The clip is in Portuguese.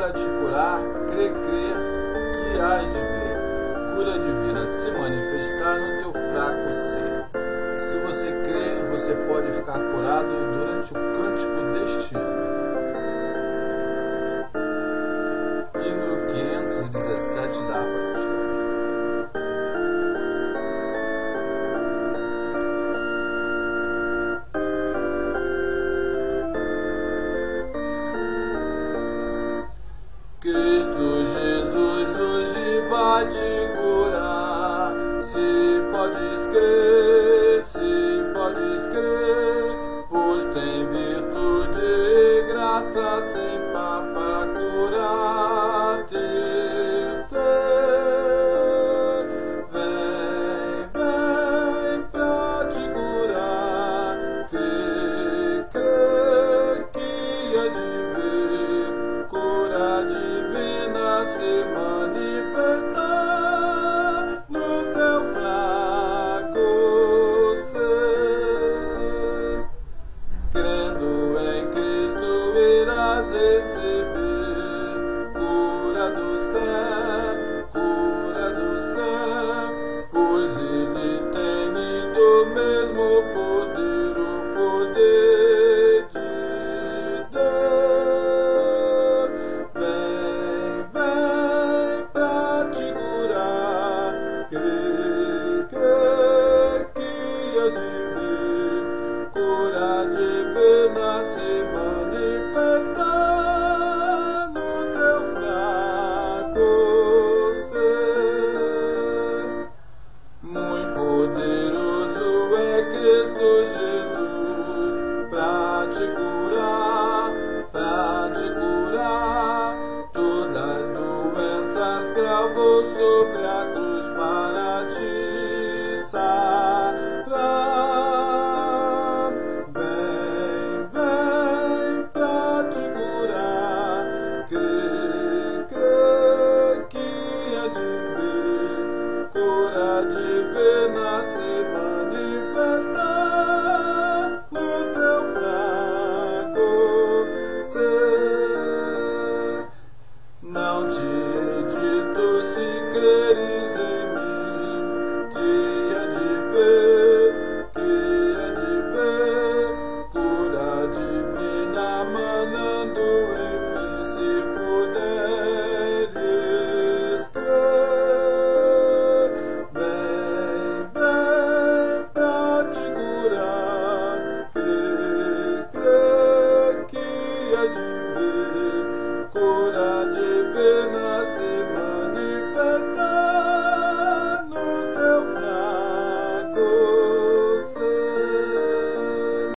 para te curar, crer que hás de ver cura divina se manifestar no teu fraco ser. Se você crer, você pode ficar curado durante o cântico deste ano. Hino 517 da harpa cristã. Cristo Jesus hoje vai te